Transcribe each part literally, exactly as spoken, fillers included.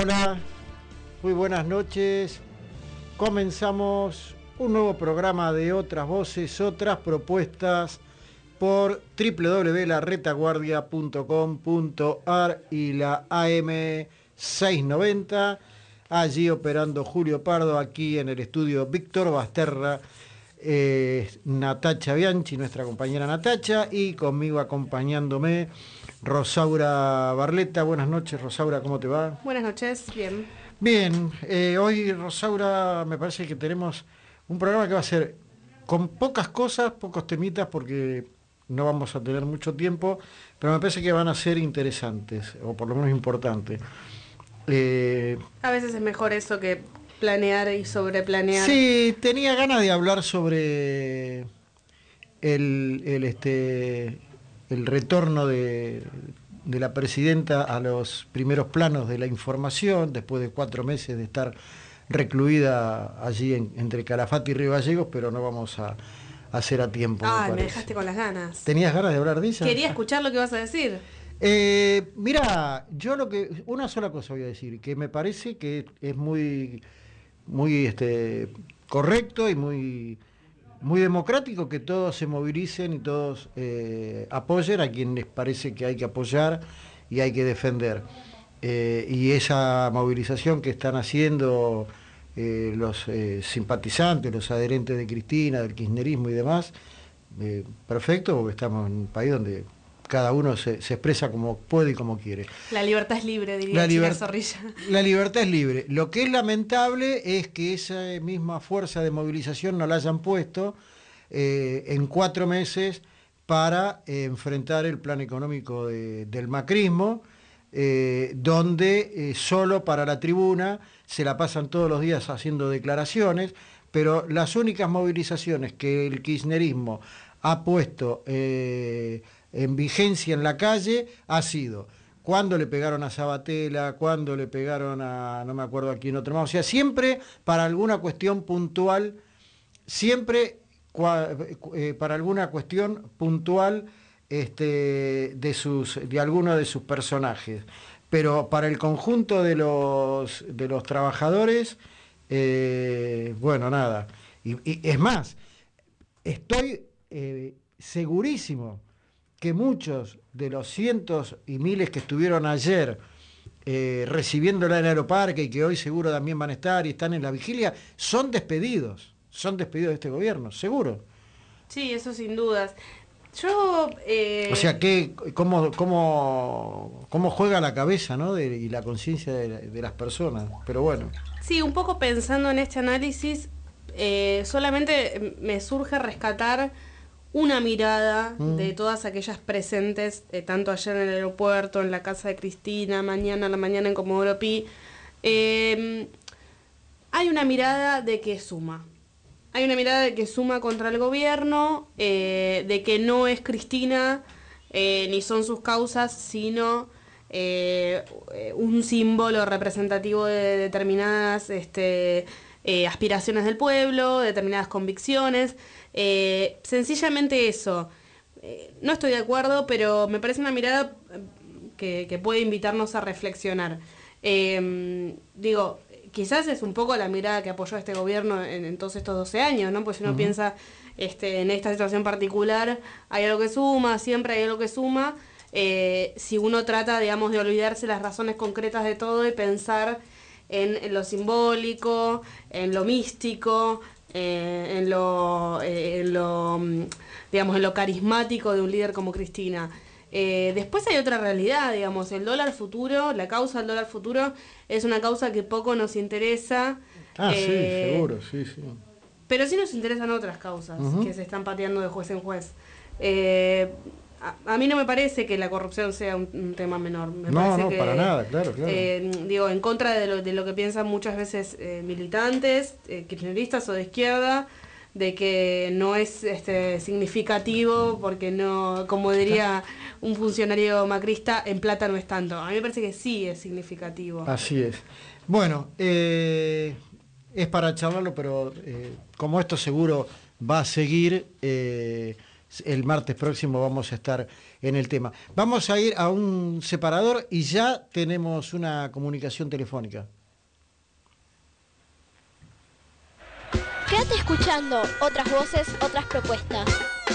Hola, muy buenas noches. Comenzamos un nuevo programa de Otras Voces, Otras Propuestas por doble u doble u doble u punto la retaguardia punto com punto a r y la A M seiscientos noventa. Allí operando Julio Pardo, aquí en el estudio Víctor Basterra, eh, Natacha Bianchi, nuestra compañera Natacha, y conmigo acompañándome Rosaura Barleta. Buenas noches, Rosaura, ¿cómo te va? Buenas noches, bien. Bien, eh, hoy, Rosaura, me parece que tenemos un programa que va a ser con pocas cosas, pocos temitas, porque no vamos a tener mucho tiempo, pero me parece que van a ser interesantes, o por lo menos importantes. Eh, a veces es mejor eso que planear y sobreplanear. Sí, tenía ganas de hablar sobre el, el, este, el retorno de, de la presidenta a los primeros planos de la información, después de cuatro meses de estar recluida allí en, entre Calafate y Río Gallegos, pero no vamos a, a hacer a tiempo. Ah, me, me dejaste con las ganas. ¿Tenías ganas de hablar de ella? Quería escuchar lo que vas a decir. Eh, mira, yo lo que una sola cosa voy a decir, que me parece que es muy, muy este, correcto y muy, muy democrático que todos se movilicen y todos eh, apoyen a quien les parece que hay que apoyar y hay que defender. Eh, y esa movilización que están haciendo eh, los eh, simpatizantes, los adherentes de Cristina, del kirchnerismo y demás, eh, perfecto, porque estamos en un país donde cada uno se, se expresa como puede y como quiere. La libertad es libre, diría la China liber... Zorrilla. La libertad es libre. Lo que es lamentable es que esa misma fuerza de movilización no la hayan puesto eh, en cuatro meses para eh, enfrentar el plan económico de, del macrismo, eh, donde eh, solo para la tribuna se la pasan todos los días haciendo declaraciones, pero las únicas movilizaciones que el kirchnerismo ha puesto eh, en vigencia en la calle ha sido cuando le pegaron a Sabatella, cuando le pegaron a, no me acuerdo a quién otro más, o sea, siempre para alguna cuestión puntual, siempre cua, eh, para alguna cuestión puntual este, de, sus, de alguno de sus personajes, pero para el conjunto de los, de los trabajadores, eh, bueno, nada, y, y es más, estoy eh, segurísimo que muchos de los cientos y miles que estuvieron ayer eh, recibiéndola en el Aeroparque y que hoy seguro también van a estar y están en la vigilia, son despedidos, son despedidos de este gobierno, seguro. Sí, eso sin dudas. Yo... Eh... O sea, que cómo, cómo, cómo juega la cabeza, ¿no? de, y la conciencia de, de las personas, pero bueno. Sí, un poco pensando en este análisis, eh, solamente me surge rescatar una mirada mm. de todas aquellas presentes, eh, tanto ayer en el aeropuerto, en la casa de Cristina, mañana a la mañana en Comodoro Pi. Eh, hay una mirada de que suma. Hay una mirada de que suma contra el gobierno, eh, de que no es Cristina, eh, ni son sus causas, sino eh, un símbolo representativo de determinadas este, eh, aspiraciones del pueblo, determinadas convicciones. Eh, sencillamente eso. Eh, no estoy de acuerdo, pero me parece una mirada que, que puede invitarnos a reflexionar. Eh, digo, quizás es un poco la mirada que apoyó a este gobierno en, en todos estos doce años, ¿no? Pues si uno uh-huh. piensa este, en esta situación particular, hay algo que suma, siempre hay algo que suma. Eh, si uno trata, digamos, de olvidarse las razones concretas de todo y pensar en, en lo simbólico, en lo místico, Eh, en lo, eh, en lo digamos en lo carismático de un líder como Cristina. Eh, después hay otra realidad, digamos, el dólar futuro, la causa del dólar futuro es una causa que poco nos interesa. Ah, eh, sí, seguro, sí, sí. Pero sí nos interesan otras causas uh-huh. que se están pateando de juez en juez. Eh, a, a mí no me parece que la corrupción sea un, un tema menor. Me no, parece no, que, para nada, claro, claro. Eh, digo, en contra de lo, de lo que piensan muchas veces eh, militantes, eh, kirchneristas o de izquierda, de que no es este significativo porque no, como diría un funcionario macrista, en plata no es tanto. A mí me parece que sí es significativo. Así es. Bueno, eh, es para charlarlo, pero eh, como esto seguro va a seguir, eh, el martes próximo vamos a estar en el tema. Vamos a ir a un separador y ya tenemos una comunicación telefónica. Quédate escuchando otras voces, otras propuestas.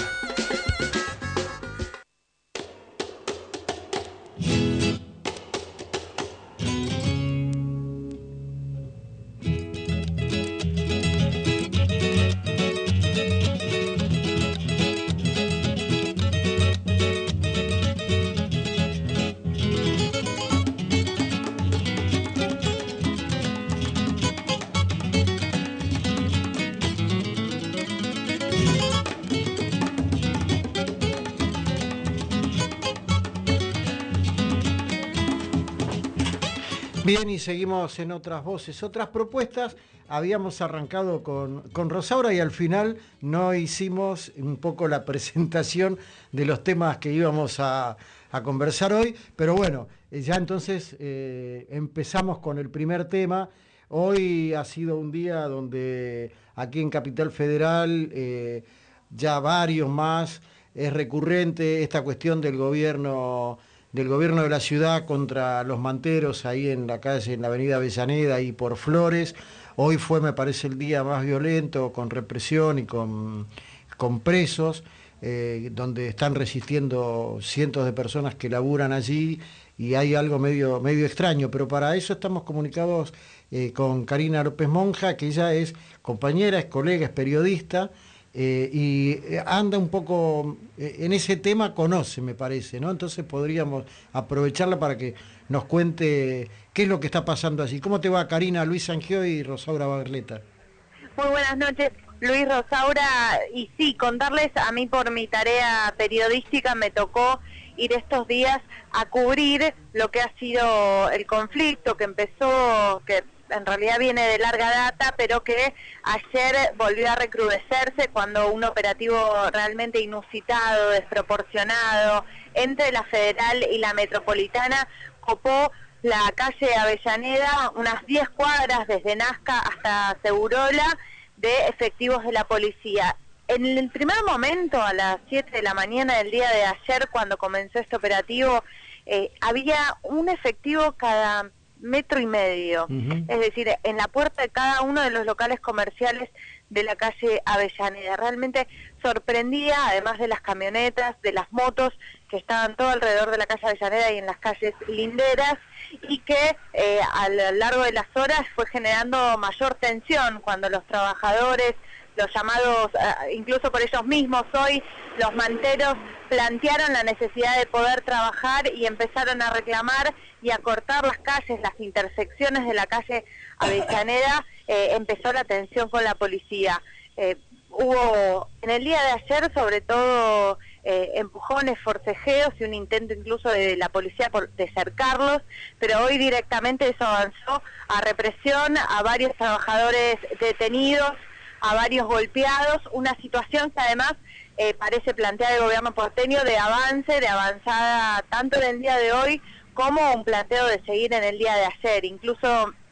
Bien, y seguimos en otras voces, otras propuestas. Habíamos arrancado con, con Rosaura y al final no hicimos un poco la presentación de los temas que íbamos a, a conversar hoy, pero bueno, ya entonces eh, empezamos con el primer tema. Hoy ha sido un día donde aquí en Capital Federal, eh, ya varios más, es recurrente esta cuestión del gobierno del gobierno de la ciudad contra los manteros ahí en la calle, en la avenida Avellaneda y por Flores. Hoy fue, me parece, el día más violento, con represión y con, con presos, eh, donde están resistiendo cientos de personas que laburan allí, y hay algo medio, medio extraño, pero para eso estamos comunicados eh, con Karina López Monja, que ella es compañera, es colega, es periodista, Eh, y anda un poco eh, en ese tema, conoce, me parece, ¿no? Entonces podríamos aprovecharla para que nos cuente qué es lo que está pasando allí. ¿Cómo te va, Karina? Luis Sangió y Rosaura Barleta. Muy buenas noches, Luis, Rosaura. Y sí, contarles, a mí por mi tarea periodística me tocó ir estos días a cubrir lo que ha sido el conflicto que empezó, que en realidad viene de larga data, pero que ayer volvió a recrudecerse cuando un operativo realmente inusitado, desproporcionado, entre la Federal y la Metropolitana copó la calle Avellaneda, unas diez cuadras desde Nazca hasta Segurola, de efectivos de la policía. En el primer momento, a las siete de la mañana del día de ayer, cuando comenzó este operativo, eh, había un efectivo cada metro y medio, uh-huh. Es decir, en la puerta de cada uno de los locales comerciales de la calle Avellaneda. Realmente sorprendía, además de las camionetas, de las motos que estaban todo alrededor de la calle Avellaneda y en las calles linderas, y que eh, a lo largo de las horas fue generando mayor tensión cuando los trabajadores, los llamados, uh, incluso por ellos mismos hoy, los manteros, plantearon la necesidad de poder trabajar y empezaron a reclamar y a cortar las calles, las intersecciones de la calle Avellaneda. Eh, empezó la tensión con la policía. Eh, hubo en el día de ayer sobre todo eh, empujones, forcejeos y un intento incluso de la policía por, de cercarlos, pero hoy directamente eso avanzó a represión, a varios trabajadores detenidos, a varios golpeados, una situación que además eh, parece plantear el gobierno porteño de avance, de avanzada tanto en el día de hoy como un planteo de seguir en el día de ayer. Incluso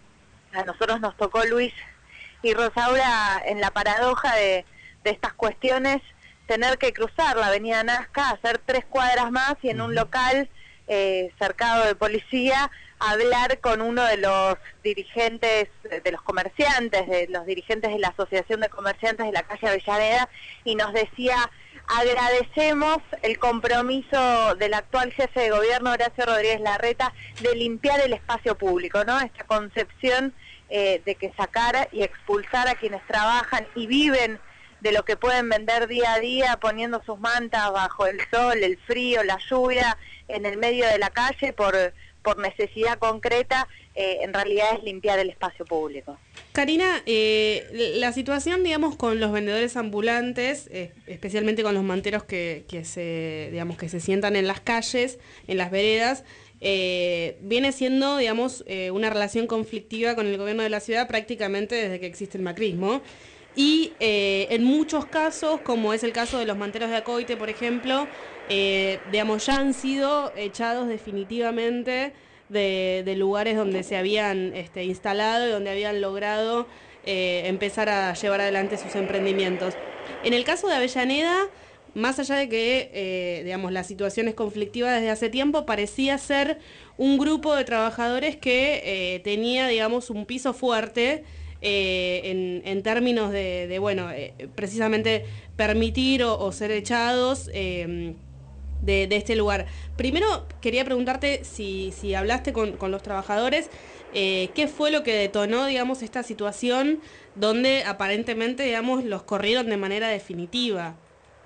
a nosotros nos tocó, Luis y Rosaura, en la paradoja de, de estas cuestiones, tener que cruzar la avenida Nazca, hacer tres cuadras más y en un local eh, cercado de policía, hablar con uno de los dirigentes, de los comerciantes, de los dirigentes de la Asociación de Comerciantes de la calle Avellaneda, y nos decía: agradecemos el compromiso del actual jefe de gobierno, Horacio Rodríguez Larreta, de limpiar el espacio público, ¿no? Esta concepción eh, de que sacar y expulsar a quienes trabajan y viven de lo que pueden vender día a día, poniendo sus mantas bajo el sol, el frío, la lluvia, en el medio de la calle por, por necesidad concreta, eh, en realidad es limpiar el espacio público. Karina, eh, la situación, digamos, con los vendedores ambulantes, eh, especialmente con los manteros que, que se, digamos, que se sientan en las calles, en las veredas, eh, viene siendo, digamos, eh, una relación conflictiva con el gobierno de la ciudad prácticamente desde que existe el macrismo. Y eh, en muchos casos, como es el caso de los manteros de Acoite, por ejemplo, eh, digamos, ya han sido echados definitivamente de, de lugares donde se habían este, instalado y donde habían logrado eh, empezar a llevar adelante sus emprendimientos. En el caso de Avellaneda, más allá de que, eh, digamos, la situación es conflictiva desde hace tiempo, parecía ser un grupo de trabajadores que eh, tenía, digamos, un piso fuerte eh, en, en términos de, de bueno, eh, precisamente permitir o, o ser echados eh, de, de este lugar. Primero, quería preguntarte si, si hablaste con, con los trabajadores, eh, ¿qué fue lo que detonó, digamos, esta situación donde aparentemente, digamos, los corrieron de manera definitiva?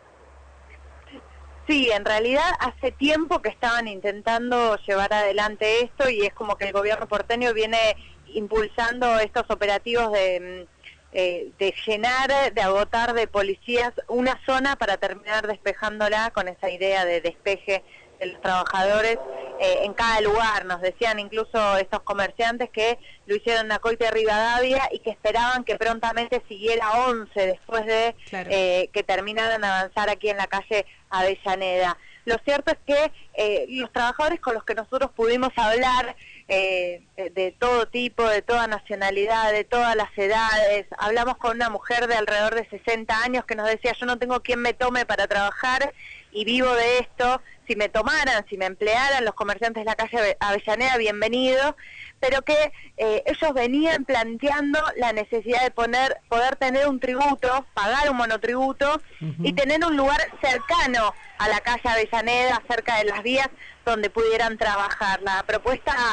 Sí, en realidad hace tiempo que estaban intentando llevar adelante esto y es como que el gobierno porteño viene impulsando estos operativos de, eh, de llenar, de agotar de policías una zona para terminar despejándola con esa idea de despeje de los trabajadores eh, en cada lugar. Nos decían incluso estos comerciantes que lo hicieron en Acoite Rivadavia y que esperaban que prontamente siguiera once después de claro. eh, que terminaran de avanzar aquí en la calle Avellaneda. Lo cierto es que eh, los trabajadores con los que nosotros pudimos hablar eh, de, de todo tipo, de toda nacionalidad, de todas las edades, hablamos con una mujer de alrededor de sesenta años que nos decía: yo no tengo quien me tome para trabajar y vivo de esto, si me tomaran, si me emplearan los comerciantes de la calle Avellaneda, bienvenido, pero que eh, ellos venían planteando la necesidad de poner, poder tener un tributo, pagar un monotributo uh-huh. y tener un lugar cercano a la calle Avellaneda, cerca de las vías donde pudieran trabajar. La propuesta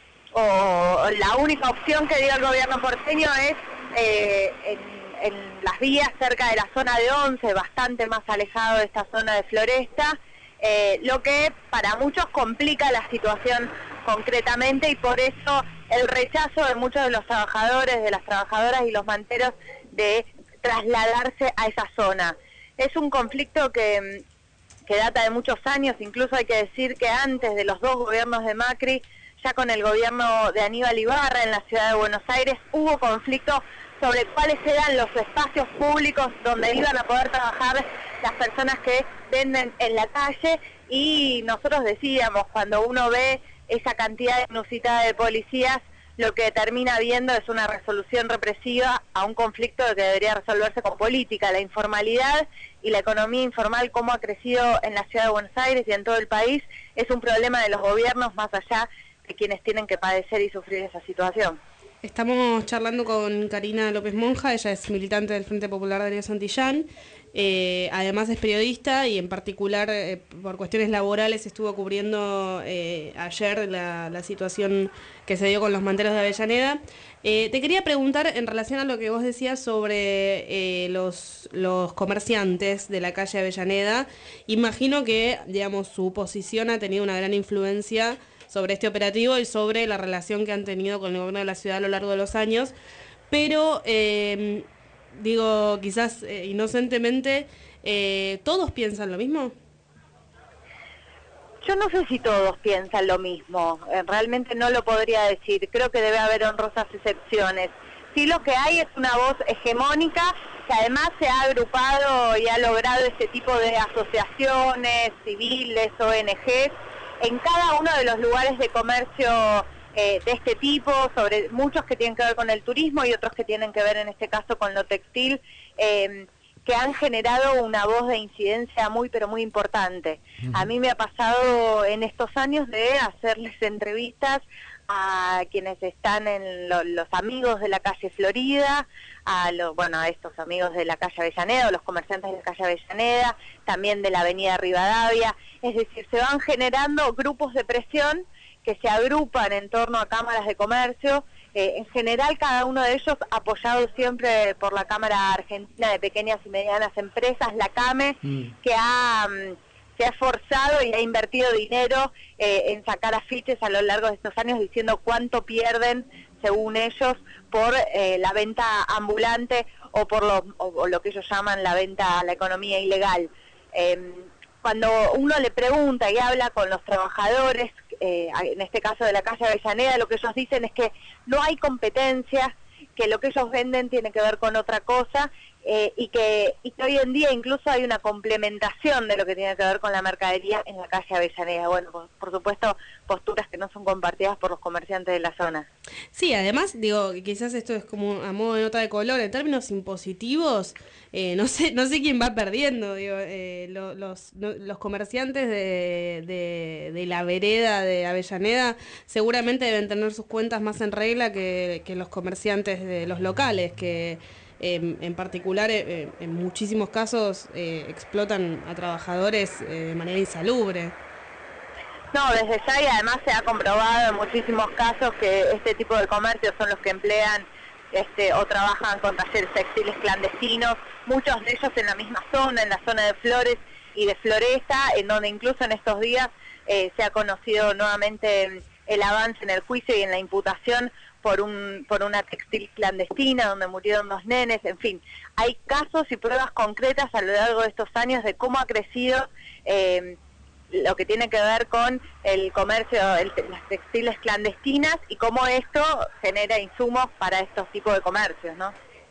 o la única opción que dio el gobierno porteño es eh, en en las vías cerca de la zona de Once, bastante más alejado de esta zona de Floresta, eh, lo que para muchos complica la situación concretamente y por eso el rechazo de muchos de los trabajadores, de las trabajadoras y los manteros de trasladarse a esa zona. Es un conflicto que, que data de muchos años, incluso hay que decir que antes de los dos gobiernos de Macri, ya con el gobierno de Aníbal Ibarra en la ciudad de Buenos Aires, hubo conflicto sobre cuáles eran los espacios públicos donde iban a poder trabajar las personas que venden en la calle y nosotros decíamos, cuando uno ve esa cantidad inusitada de policías, lo que termina viendo es una resolución represiva a un conflicto que debería resolverse con política. La informalidad y la economía informal, como ha crecido en la ciudad de Buenos Aires y en todo el país, es un problema de los gobiernos más allá de quienes tienen que padecer y sufrir esa situación. Estamos charlando con Karina López Monja, ella es militante del Frente Popular Darío Santillán, eh, además es periodista y en particular eh, por cuestiones laborales estuvo cubriendo eh, ayer la, la situación que se dio con los manteros de Avellaneda. Eh, te quería preguntar en relación a lo que vos decías sobre eh, los, los comerciantes de la calle Avellaneda. Imagino que, digamos, su posición ha tenido una gran influencia sobre este operativo y sobre la relación que han tenido con el gobierno de la ciudad a lo largo de los años, pero eh, digo, quizás eh, inocentemente, eh, ¿todos piensan lo mismo? Yo no sé si todos piensan lo mismo, eh, realmente no lo podría decir, creo que debe haber honrosas excepciones. Sí, lo que hay es una voz hegemónica que además se ha agrupado y ha logrado este tipo de asociaciones civiles, O N Ges, en cada uno de los lugares de comercio eh, de este tipo, sobre muchos que tienen que ver con el turismo y otros que tienen que ver en este caso con lo textil, eh, que han generado una voz de incidencia muy pero muy importante. Uh-huh. A mí me ha pasado en estos años de hacerles entrevistas a quienes están en lo, los amigos de la calle Florida, a los, bueno, a estos amigos de la calle Avellaneda, o los comerciantes de la calle Avellaneda, también de la avenida Rivadavia. Es decir, se van generando grupos de presión que se agrupan en torno a cámaras de comercio, eh, en general cada uno de ellos apoyado siempre por la Cámara Argentina de Pequeñas y Medianas Empresas, la CAME, mm. que ha... se ha esforzado y ha invertido dinero eh, en sacar afiches a lo largo de estos años diciendo cuánto pierden, según ellos, por eh, la venta ambulante o por lo, o, o lo que ellos llaman la venta a la economía ilegal. Eh, cuando uno le pregunta y habla con los trabajadores, eh, en este caso de la calle Avellaneda, lo que ellos dicen es que no hay competencia, que lo que ellos venden tiene que ver con otra cosa eh, y, que, y que hoy en día incluso hay una complementación de lo que tiene que ver con la mercadería en la calle Avellaneda. Bueno, por, por supuesto, posturas que no son compartidas por los comerciantes de la zona. Sí, además, digo, quizás esto es como a modo de nota de color, en términos impositivos, eh, no sé no sé quién va perdiendo, digo, eh, lo, los, no, los comerciantes de, de, de la vereda de Avellaneda seguramente deben tener sus cuentas más en regla que, que los comerciantes de los locales, que eh, en particular eh, en muchísimos casos eh, explotan a trabajadores eh, de manera insalubre. No, desde ya, y además se ha comprobado en muchísimos casos que este tipo de comercios son los que emplean este, o trabajan con talleres textiles clandestinos, muchos de ellos en la misma zona, en la zona de Flores y de Floresta, en donde incluso en estos días eh, se ha conocido nuevamente el avance en el juicio y en la imputación por un por una textil clandestina donde murieron dos nenes. En fin, hay casos y pruebas concretas a lo largo de estos años de cómo ha crecido eh, lo que tiene que ver con el comercio, el, las textiles clandestinas y cómo esto genera insumos para estos tipos de comercios, ¿no?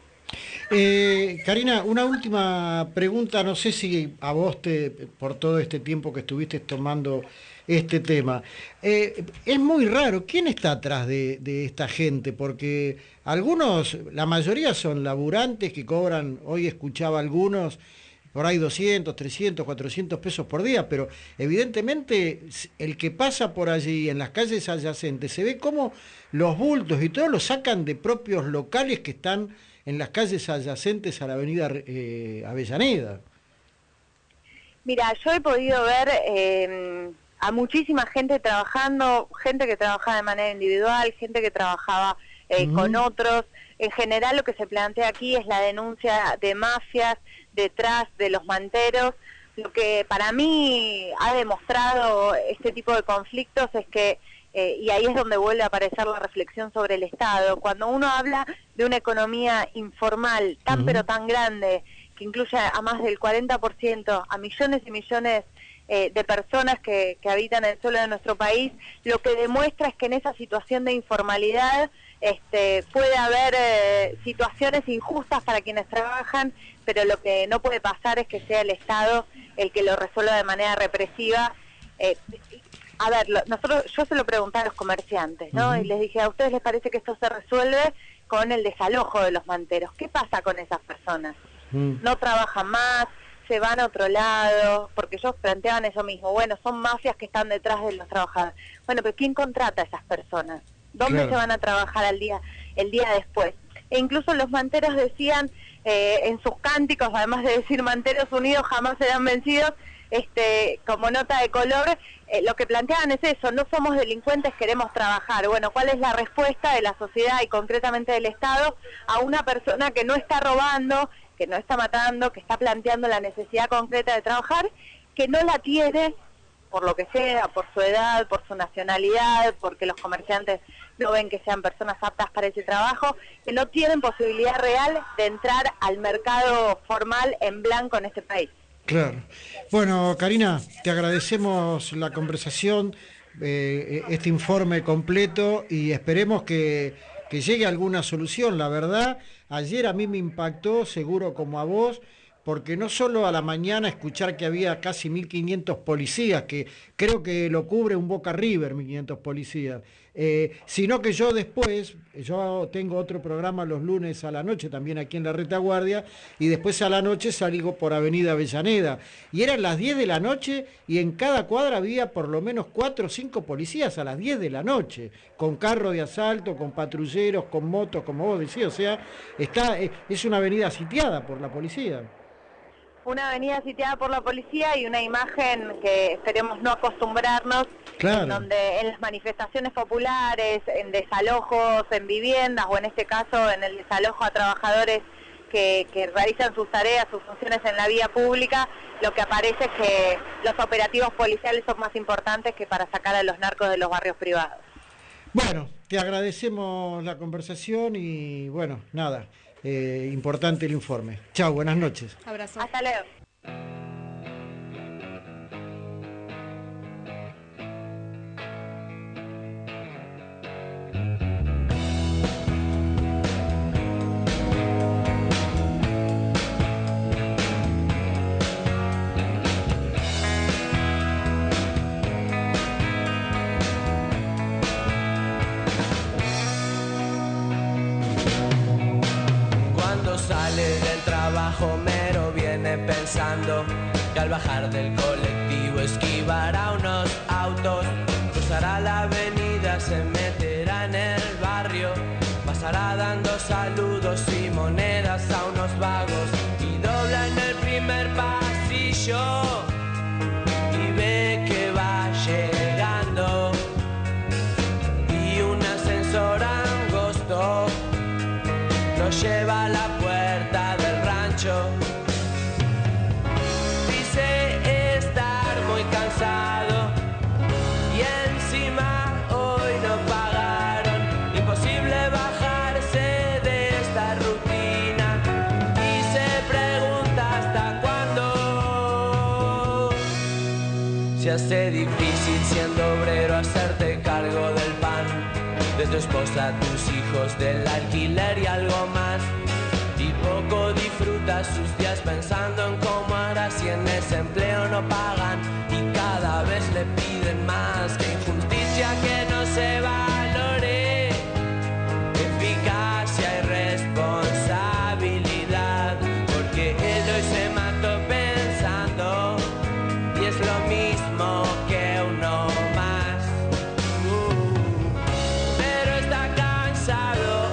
Eh, Karina, una última pregunta, no sé si a vos, te, por todo este tiempo que estuviste tomando este tema, eh, es muy raro, ¿quién está atrás de, de esta gente? Porque algunos, la mayoría son laburantes que cobran, hoy escuchaba algunos, por ahí doscientos, trescientos, cuatrocientos pesos por día, pero evidentemente el que pasa por allí en las calles adyacentes se ve como los bultos y todo lo sacan de propios locales que están en las calles adyacentes a la avenida eh, Avellaneda. Mira, yo he podido ver eh, a muchísima gente trabajando, gente que trabajaba de manera individual, gente que trabajaba eh, uh-huh. con otros. En general lo que se plantea aquí es la denuncia de mafias detrás de los manteros. Lo que para mí ha demostrado este tipo de conflictos es que, eh, y ahí es donde vuelve a aparecer la reflexión sobre el Estado, cuando uno habla de una economía informal tan uh-huh. pero tan grande, que incluye a más del cuarenta por ciento, a millones y millones eh, de personas que, que habitan el suelo de nuestro país, lo que demuestra es que en esa situación de informalidad este, puede haber eh, situaciones injustas para quienes trabajan, pero lo que no puede pasar es que sea el Estado el que lo resuelva de manera represiva. Eh, a ver, lo, nosotros yo se lo pregunté a los comerciantes, ¿no? Uh-huh. Y les dije, ¿a ustedes les parece que esto se resuelve con el desalojo de los manteros? ¿Qué pasa con esas personas? Uh-huh. No trabajan más, se van a otro lado, porque ellos planteaban eso mismo, bueno, son mafias que están detrás de los trabajadores. Bueno, pero ¿quién contrata a esas personas? ¿Dónde claro. se van a trabajar al día, el día después? E incluso los manteros decían eh, en sus cánticos, además de decir manteros unidos jamás serán vencidos, este, como nota de color, eh, lo que planteaban es eso, no somos delincuentes, queremos trabajar. Bueno, ¿cuál es la respuesta de la sociedad y concretamente del Estado a una persona que no está robando, que no está matando, que está planteando la necesidad concreta de trabajar, que no la tiene, por lo que sea, por su edad, por su nacionalidad, porque los comerciantes no ven que sean personas aptas para ese trabajo, que no tienen posibilidad real de entrar al mercado formal en blanco en este país? Claro. Bueno, Karina, te agradecemos la conversación, eh, este informe completo y esperemos que, que llegue a alguna solución. La verdad, ayer a mí me impactó, seguro como a vos, porque no solo a la mañana escuchar que había casi mil quinientos policías, que creo que lo cubre un Boca River, mil quinientos policías, eh, sino que yo después, yo tengo otro programa los lunes a la noche, también aquí en la Retaguardia, y después a la noche salgo por Avenida Avellaneda, y eran las diez de la noche, y en cada cuadra había por lo menos cuatro o cinco policías a las diez de la noche, con carro de asalto, con patrulleros, con motos, como vos decías, o sea, está, es una avenida sitiada por la policía. Una avenida sitiada por la policía y una imagen que esperemos no acostumbrarnos, claro. en donde en las manifestaciones populares, en desalojos en viviendas o en este caso en el desalojo a trabajadores que, que realizan sus tareas, sus funciones en la vía pública, lo que aparece es que los operativos policiales son más importantes que para sacar a los narcos de los barrios privados. Bueno, te agradecemos la conversación y bueno, nada. Eh, importante el informe. Chao, buenas noches. Abrazo. Hasta luego. pensando que al bajar del colectivo esquivará unos autos, cruzará la avenida, se meterá en el barrio, pasará dando saludos y monedas a unos vagos y dobla en el primer pasillo y ve que va llegando y un ascensor angosto lo lleva a la puerta del rancho. Dice estar muy cansado y encima hoy no pagaron. Imposible bajarse de esta rutina y se pregunta hasta cuándo. Se hace difícil siendo obrero hacerte cargo del pan, de tu esposa, tus hijos, del alquiler y algo más. Y poco disfruta sus días pensando en cómo hará si en ese empleo no pagan y cada vez le piden más. Que injusticia que no se valore, eficacia y responsabilidad, porque él hoy se mató pensando y es lo mismo que uno más. Uh, pero está cansado,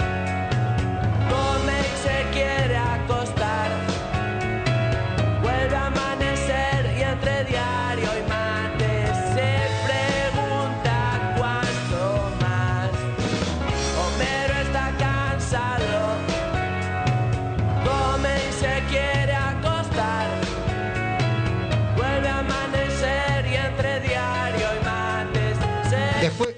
come y se quiere acostar, vuelve a amanecer y entre diario y mate se pregunta cuánto más. Homero está cansado, come y se quiere acostar, vuelve a amanecer y entre diario y mates se Después,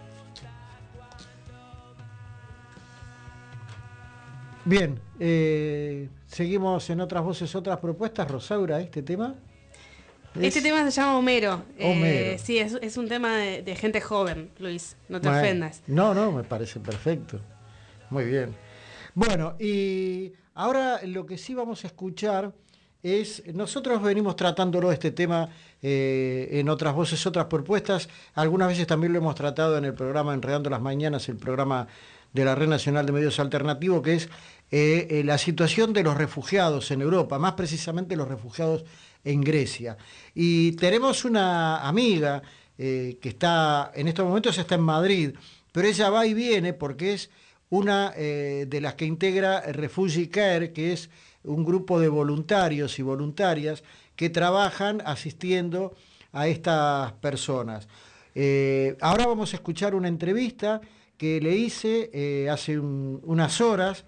bien, eh, seguimos en otras voces, otras propuestas. Rosaura, ¿este tema? Este Es- tema se llama Homero. Homero. Eh, sí, es, es un tema de, de gente joven, Luis. No te Bueno, ofendas. No, no, me parece perfecto. Muy bien. Bueno, y ahora lo que sí vamos a escuchar es, nosotros venimos tratándolo este tema eh, en otras voces, otras propuestas. Algunas veces también lo hemos tratado en el programa Enredando las Mañanas, el programa de la Red Nacional de Medios Alternativos, que es eh, eh, la situación de los refugiados en Europa, más precisamente los refugiados en Grecia. Y tenemos una amiga eh, que está, en estos momentos está en Madrid, pero ella va y viene porque es una eh, de las que integra Refugee Care, que es un grupo de voluntarios y voluntarias que trabajan asistiendo a estas personas. Eh, ahora vamos a escuchar una entrevista que le hice eh, hace un- unas horas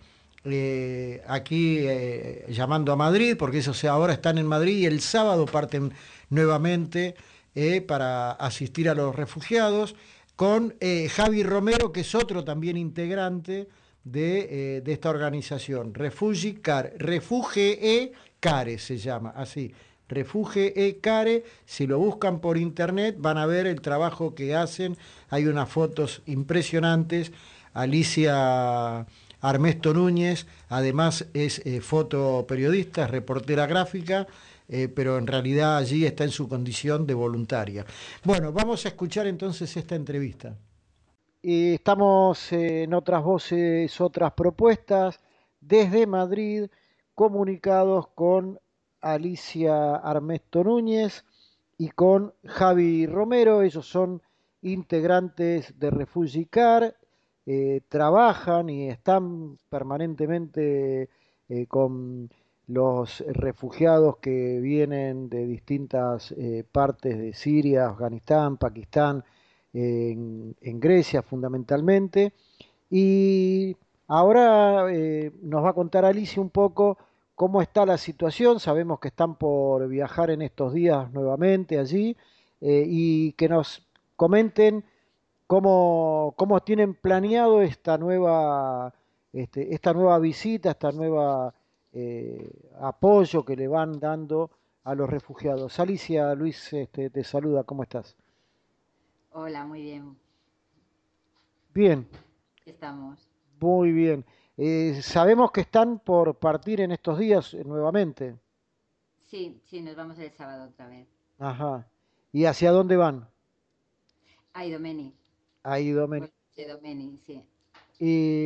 eh, aquí eh, llamando a Madrid, porque eso, o sea, ahora están en Madrid y el sábado parten nuevamente eh, para asistir a los refugiados, con eh, Javi Romero, que es otro también integrante de, eh, de esta organización, Refugee Care, Refugee Care se llama, así, Refugee Care. Si lo buscan por internet van a ver el trabajo que hacen, hay unas fotos impresionantes. Alicia Armesto Núñez, además es eh, fotoperiodista, es reportera gráfica, eh, pero en realidad allí está en su condición de voluntaria. Bueno, vamos a escuchar entonces esta entrevista. Y estamos eh, en otras voces, otras propuestas, desde Madrid, comunicados con Alicia Armesto Núñez y con Javi Romero. Ellos son integrantes de Refugee Care, eh, trabajan y están permanentemente eh, con los refugiados que vienen de distintas eh, partes de Siria, Afganistán, Pakistán, en, en Grecia fundamentalmente. Y ahora eh, nos va a contar Alicia un poco cómo está la situación. Sabemos que están por viajar en estos días nuevamente allí, eh, y que nos comenten cómo, cómo tienen planeado esta nueva, este, esta nueva visita, esta nueva eh, apoyo que le van dando a los refugiados. Alicia, Luis este, te saluda, ¿cómo estás? Hola, muy bien. Bien, Estamos. muy bien. Eh, sabemos que están por partir en estos días eh, nuevamente. Sí, sí, nos vamos el sábado otra vez. Ajá. ¿Y hacia dónde van? A Idomeni. A Idomeni. Pues, Idomeni, sí. Y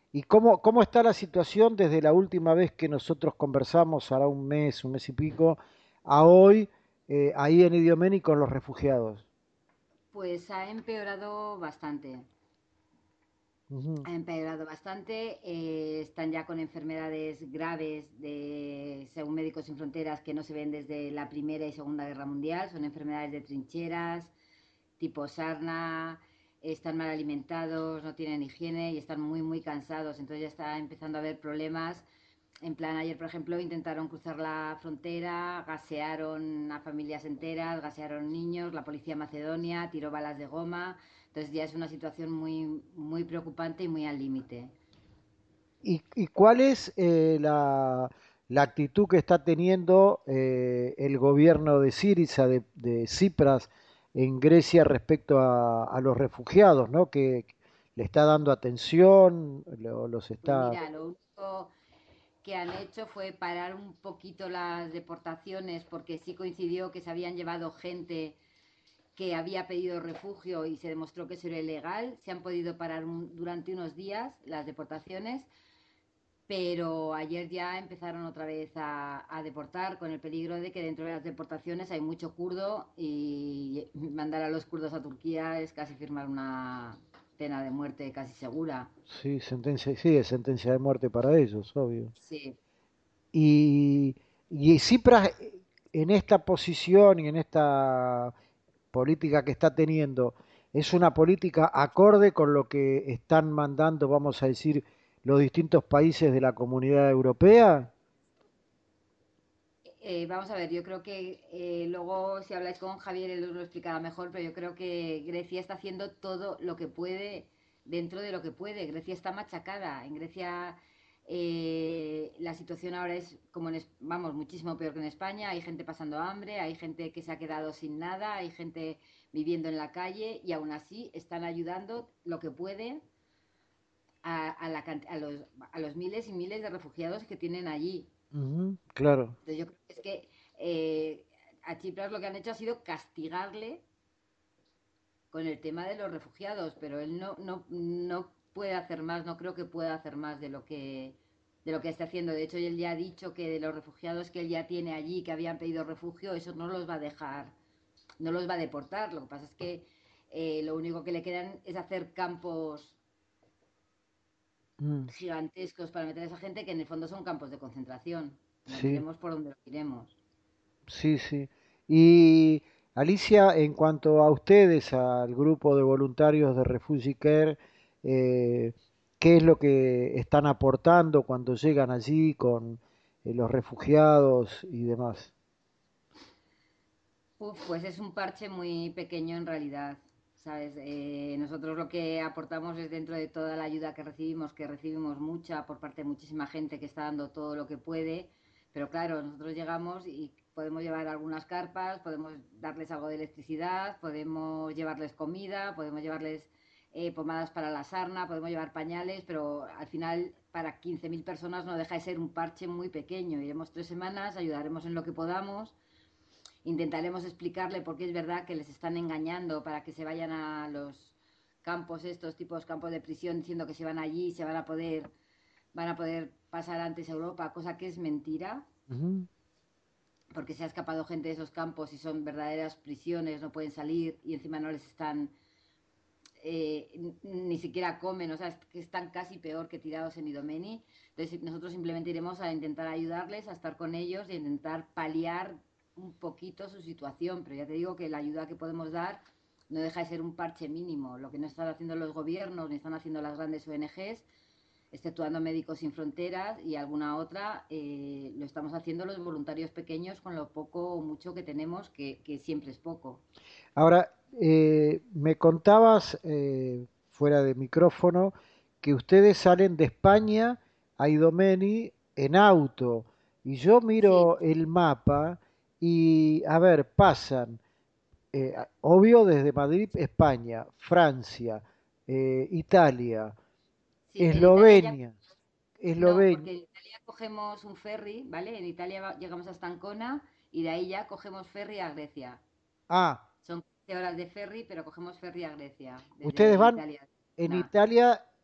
¿Y cómo, cómo está la situación desde la última vez que nosotros conversamos, hará un mes, un mes y pico, a hoy, eh, ahí en Idiomeni con los refugiados? Pues ha empeorado bastante. Ujú. Ha empeorado bastante. Eh, están ya con enfermedades graves de, según Médicos Sin Fronteras, que no se ven desde la Primera y Segunda Guerra Mundial. Son enfermedades de trincheras, tipo sarna, están mal alimentados, no tienen higiene y están muy, muy cansados. Entonces ya está empezando a haber problemas. En plan, ayer, por ejemplo, intentaron cruzar la frontera, gasearon a familias enteras, gasearon niños, la policía macedonia tiró balas de goma. Entonces ya es una situación muy, muy preocupante y muy al límite. ¿Y, y cuál es eh, la, la actitud que está teniendo eh, el gobierno de Syriza, de, de Tsipras, en Grecia respecto a, a los refugiados, ¿no? Que le está dando atención, lo- los Pues está... mira, lo único que han hecho fue parar un poquito las deportaciones porque sí coincidió que se habían llevado gente que había pedido refugio y se demostró que eso era ilegal. Se han podido parar un, durante unos días las deportaciones, pero ayer ya empezaron otra vez a, a, deportar con el peligro de que dentro de las deportaciones hay mucho kurdo y mandar a los kurdos a Turquía es casi firmar una pena de muerte casi segura. Sí, sentencia, sí, es sentencia de muerte para ellos, obvio. Sí. Y, y Tsipras en esta posición y en esta política que está teniendo, ¿es una política acorde con lo que están mandando, vamos a decir, los distintos países de la Comunidad Europea? Eh, vamos a ver, yo creo que eh, luego si habláis con Javier él os lo explicará mejor, pero yo creo que Grecia está haciendo todo lo que puede dentro de lo que puede. Grecia está machacada. En Grecia eh, la situación ahora es como en, vamos, muchísimo peor que en España. Hay gente pasando hambre, hay gente que se ha quedado sin nada, hay gente viviendo en la calle y aún así están ayudando lo que pueden a, a, la, a, los, a los miles y miles de refugiados que tienen allí. Ujú, claro. Entonces yo creo que es que eh, a Tsipras lo que han hecho ha sido castigarle con el tema de los refugiados, pero él no, no, no puede hacer más, no creo que pueda hacer más de lo que de lo que está haciendo. De hecho, él ya ha dicho que de los refugiados que él ya tiene allí, que habían pedido refugio, eso no los va a dejar, no los va a deportar. Lo que pasa es que eh, lo único que le quedan es hacer campos Mm, gigantescos para meter a esa gente que en el fondo son campos de concentración. Nos sí, miremos por donde lo miremos. sí, sí. Y Alicia, en cuanto a ustedes, al grupo de voluntarios de Refugee Care, eh, ¿qué es lo que están aportando cuando llegan allí con eh, los refugiados y demás? Uf, pues es un parche muy pequeño en realidad, ¿sabes? Eh, nosotros lo que aportamos es dentro de toda la ayuda que recibimos, que recibimos mucha por parte de muchísima gente que está dando todo lo que puede, pero claro, nosotros llegamos y podemos llevar algunas carpas, podemos darles algo de electricidad, podemos llevarles comida, podemos llevarles eh, pomadas para la sarna, podemos llevar pañales, pero al final para quince mil personas no deja de ser un parche muy pequeño. Iremos tres semanas, ayudaremos en lo que podamos. Intentaremos explicarle por qué es verdad que les están engañando para que se vayan a los campos, estos tipos campos de prisión, diciendo que se van allí y se van a poder, van a poder pasar antes a Europa, cosa que es mentira, Ujú. porque se ha escapado gente de esos campos y son verdaderas prisiones, no pueden salir y encima no les están, eh, ni siquiera comen, o sea, que están casi peor que tirados en Idomeni. Entonces nosotros simplemente iremos a intentar ayudarles, a estar con ellos y a intentar paliar un poquito su situación, pero ya te digo que la ayuda que podemos dar no deja de ser un parche mínimo. Lo que no están haciendo los gobiernos ni están haciendo las grandes O N Ges, exceptuando Médicos Sin Fronteras y alguna otra, eh, lo estamos haciendo los voluntarios pequeños con lo poco o mucho que tenemos, que, que siempre es poco. Ahora, eh, me contabas eh, fuera de micrófono que ustedes salen de España a Idomeni en auto. Y yo Sí, miro el mapa y, a ver, pasan, eh, a- obvio desde Madrid, España, Francia, eh, Italia, sí, en Italia ya. Eslovenia, No, Eslovenia. porque en Italia cogemos un ferry, ¿vale? En Italia va- llegamos hasta Ancona y de ahí ya cogemos ferry a Grecia. Ah, Son quince horas de ferry, pero cogemos ferry a Grecia desde ustedes van Italia. en Nah. Italia.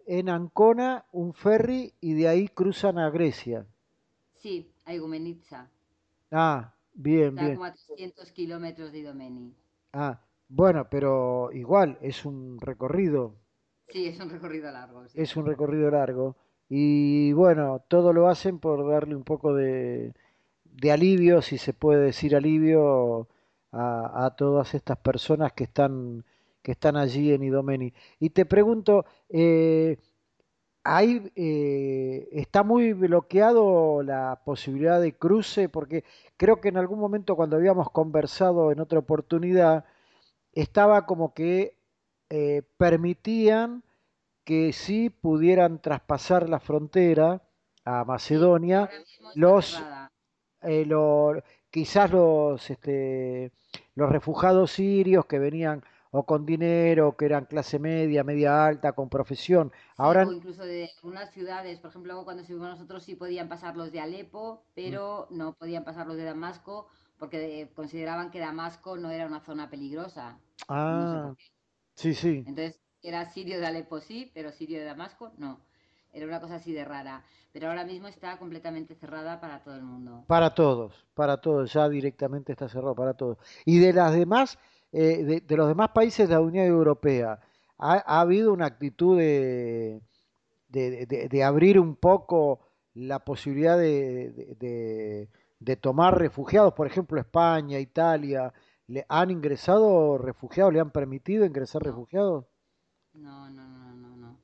en Ancona un ferry y de ahí cruzan a Grecia. Sí, a Igoumenitsa. Ah, bien, Está bien. como a trescientos kilómetros de Idomeni. Ah, bueno, pero igual es un recorrido, Sí, es un recorrido largo, sí. es un recorrido largo. Y bueno, todo lo hacen por darle un poco de, de alivio, si se puede decir alivio, a, a todas estas personas que están, que están allí en Idomeni. Y te pregunto, eh, ahí eh, está muy bloqueado la posibilidad de cruce, porque creo que en algún momento cuando habíamos conversado en otra oportunidad, estaba como que eh, permitían que sí pudieran traspasar la frontera a Sí, Macedonia ahora mismo está los, cerrada. eh, lo- quizás los, este, los refugiados sirios que venían o con dinero, que eran clase media, media alta, con profesión. Sí, Ahora, o incluso de algunas ciudades, por ejemplo, cuando estuvimos nosotros sí podían pasar los de Alepo, pero no podían pasar los de Damasco porque eh, consideraban que Damasco no era una zona peligrosa. No sé por ah, qué. sí, sí, Entonces, era sirio de Alepo sí, pero sirio de Damasco no. Era una cosa así de rara. Pero ahora mismo está completamente cerrada para todo el mundo. para todos, para todos, ya directamente está cerrado para todos. Y de las demás, eh, de, de los demás países de la Unión Europea, ¿ha, ha habido una actitud de, de, de- de abrir un poco la posibilidad de, de- de- de tomar refugiados? Por ejemplo, España, Italia, ¿le han ingresado refugiados? ¿Le han permitido ingresar No, refugiados? no, no, no, no, no.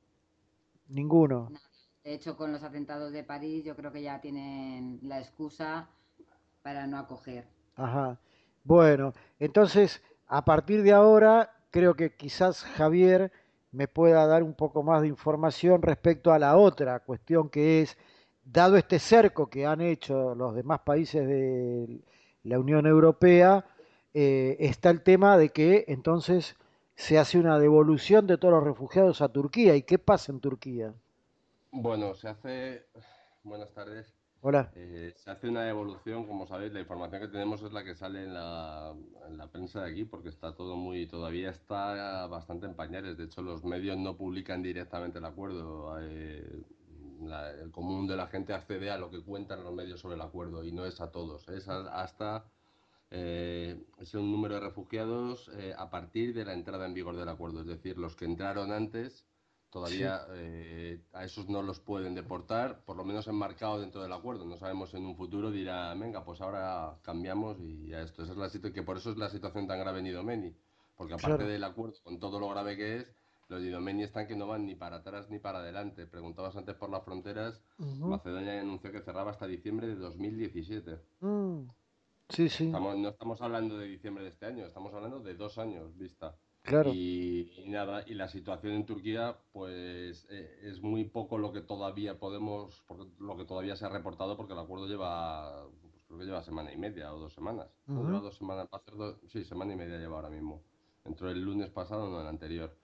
Ninguno. Nada. De hecho, con los atentados de París, yo creo que ya tienen la excusa para no acoger. Ajá. Bueno, entonces, a partir de ahora, creo que quizás Javier me pueda dar un poco más de información respecto a la otra cuestión que es, dado este cerco que han hecho los demás países de la Unión Europea, eh, está el tema de que entonces se hace una devolución de todos los refugiados a Turquía. ¿Y qué pasa en Turquía? Bueno, se hace. Buenas tardes. Hola. Eh, se hace una evolución, como sabéis, la información que tenemos es la que sale en la, en la prensa de aquí, porque está todo muy, todavía está bastante en pañales. De hecho, los medios no publican directamente el acuerdo. Eh, la- el común de la gente accede a lo que cuentan los medios sobre el acuerdo y no es a todos. Es a- hasta eh, es un número de refugiados eh, a partir de la entrada en vigor del acuerdo. Es decir, los que entraron antes Sí, todavía eh, a esos no los pueden deportar, por lo menos enmarcado dentro del acuerdo. No sabemos en un futuro dirá, venga, pues ahora cambiamos y a esto. Esa es la situación, que por eso es la situación tan grave en Idomeni, porque aparte claro. del acuerdo, con todo lo grave que es, los de Idomeni están que no van ni para atrás ni para adelante. Preguntabas antes por las fronteras, Ujú. Macedonia anunció que cerraba hasta diciembre de dos mil diecisiete. Mm, sí, sí, Estamos, no estamos hablando de diciembre de este año, estamos hablando de dos años vista. claro. Y, y nada, y la situación en Turquía, pues eh, es muy poco lo que todavía podemos, porque- lo que todavía se ha reportado, porque el acuerdo lleva, pues creo que lleva semana y media o dos semanas. No lleva Ujú. dos semanas, va a hacer dos, sí, semana y media lleva ahora mismo. Entró el lunes pasado, no el anterior.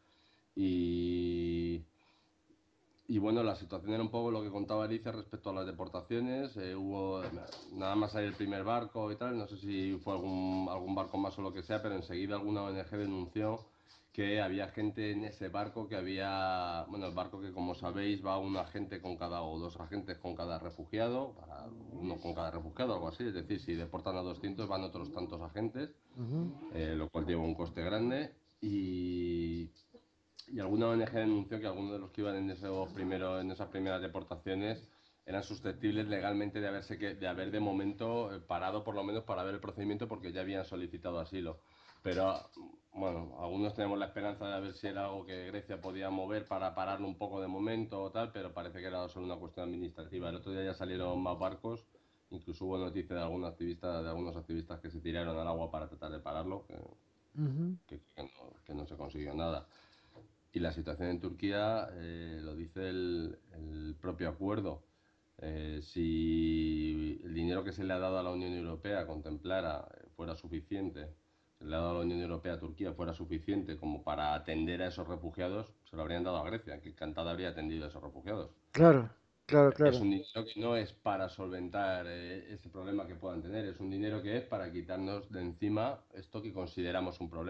Y, y bueno, la situación era un poco lo que contaba Alicia respecto a las deportaciones. Eh, hubo nada más salir el primer barco y tal, no sé si fue algún, algún barco más o lo que sea, pero enseguida alguna O N G denunció que había gente en ese barco que había, bueno, el barco que como sabéis va un agente con cada, o dos agentes con cada refugiado, para, uno con cada refugiado, algo así, es decir, si deportan a doscientos van otros tantos agentes, Ujú. eh, lo cual lleva un coste grande. Y, y alguna O N G denunció que algunos de los que iban en, esos primero, en esas primeras deportaciones eran susceptibles legalmente de, haberse que, de haber de momento eh, parado por lo menos para ver el procedimiento porque ya habían solicitado asilo. Pero bueno, algunos tenemos la esperanza de ver si era algo que Grecia podía mover para pararlo un poco de momento o tal, pero parece que era solo una cuestión administrativa. El otro día ya salieron más barcos, incluso hubo noticia de algún activista, de algunos activistas que se tiraron al agua para tratar de pararlo, que, Ujú. que, que no, que no se consiguió nada. Y la situación en Turquía eh, lo dice el, el propio acuerdo. Eh, si el dinero que se le ha dado a la Unión Europea contemplara eh, fuera suficiente, se le ha dado a la Unión Europea a Turquía fuera suficiente como para atender a esos refugiados, se lo habrían dado a Grecia, que encantada habría atendido a esos refugiados. Claro, claro, Es claro. un dinero que no es para solventar eh, ese problema que puedan tener, es un dinero que es para quitarnos de encima esto que consideramos un problema.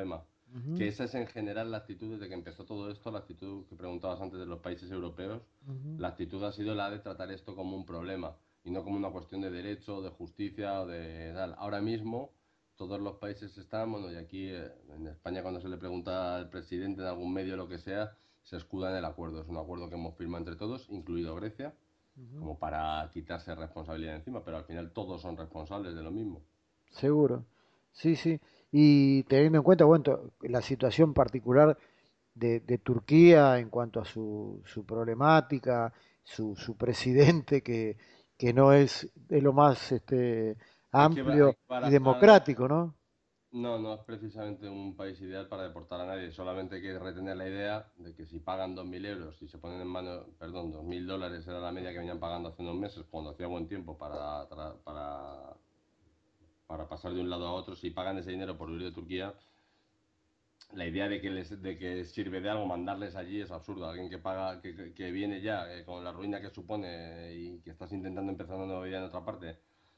Ujú, Que esa es en general la actitud desde que empezó todo esto, la actitud que preguntabas antes de los países europeos, ujú. la actitud ha sido la de tratar esto como un problema y no como una cuestión de derecho, de justicia o de tal. Ahora mismo todos los países están, bueno, y aquí eh, en España cuando se le pregunta al presidente en algún medio lo que sea, se escuda en el acuerdo. Es un acuerdo que hemos firmado entre todos, incluido Grecia, Ujú. como para quitarse responsabilidad encima, pero al final todos son responsables de lo mismo. Seguro. Sí, sí. Y teniendo en cuenta, bueno, to- la situación particular de, de Turquía en cuanto a su, su problemática, su, su presidente que, que no es de lo más este, Hay que, hay amplio que y barajar. democrático, ¿no? No, no es precisamente un país ideal para deportar a nadie. Solamente hay que retener la idea de que si pagan dos mil euros y se ponen en manos, perdón, dos mil dólares era la media que venían pagando hace unos meses cuando hacía buen tiempo para, tra- para, para pasar de un lado a otro. Si pagan ese dinero por huir de Turquía, la idea de que, les, de que sirve de algo mandarles allí es absurda. Alguien que paga, que, que- que viene ya eh, con la ruina que supone y que estás intentando empezar una nueva vida en otra parte,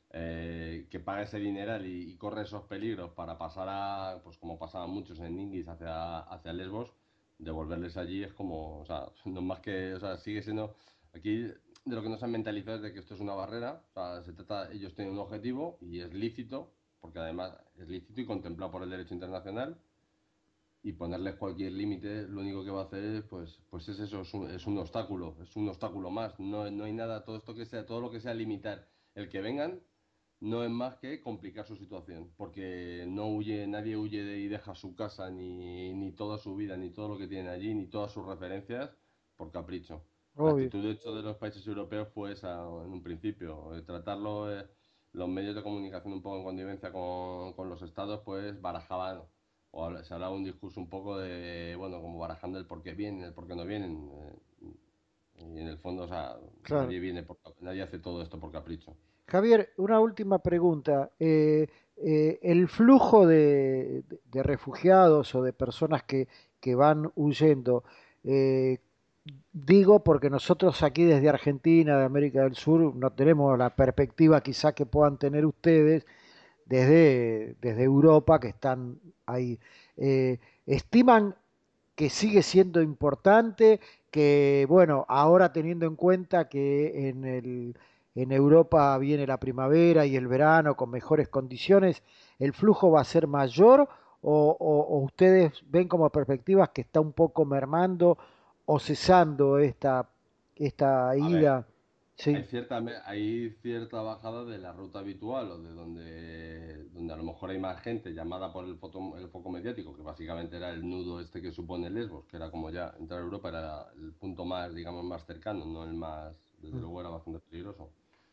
eh, que paga ese dineral y, y corre esos peligros para pasar a, pues como pasaban muchos en Ningis hacia, hacia Lesbos, devolverles allí es como, o sea, no más que, o sea, sigue siendo, aquí de lo que nos han mentalizado es de que esto es una barrera, o sea, se trata, ellos tienen un objetivo y es lícito, porque además es lícito y contemplado por el derecho internacional y ponerles cualquier límite, lo único que va a hacer es, pues, pues es eso, es un, es un obstáculo, es un obstáculo más. No, no hay nada, todo esto que sea, todo lo que sea limitar el que vengan, no es más que complicar su situación, porque no huye, nadie huye de y deja su casa, ni, ni toda su vida, ni todo lo que tiene allí, ni todas sus referencias, por capricho. La Obvio. actitud, de hecho, de los países europeos fue esa en un principio, eh, tratarlo, eh, los medios de comunicación un poco en connivencia con, con los estados, pues barajaban o habla- se hablaba un discurso un poco de, bueno, como barajando el por qué vienen, el por qué no vienen. eh, y en el fondo, o sea, Claro. nadie viene, por, nadie hace todo esto por capricho. Javier, una última pregunta. Eh, eh, el flujo de, de- de refugiados o de personas que, que van huyendo, eh, digo porque nosotros aquí desde Argentina, de América del Sur, no tenemos la perspectiva quizá que puedan tener ustedes desde, desde Europa, que están ahí. Eh, ¿estiman que sigue siendo importante, que bueno, ahora teniendo en cuenta que en el, en Europa viene la primavera y el verano con mejores condiciones, el flujo va a ser mayor o, o- o ustedes ven como perspectivas que está un poco mermando o cesando esta, esta A ver, ida? hay Sí, cierta, me- hay cierta bajada de la ruta habitual o de donde, donde a lo mejor hay más gente llamada por el, foto- el foco mediático, que básicamente era el nudo este que supone Lesbos, que era como ya entrar a Europa era el punto más, digamos, más cercano, no el más, desde mm, luego era bastante peligroso.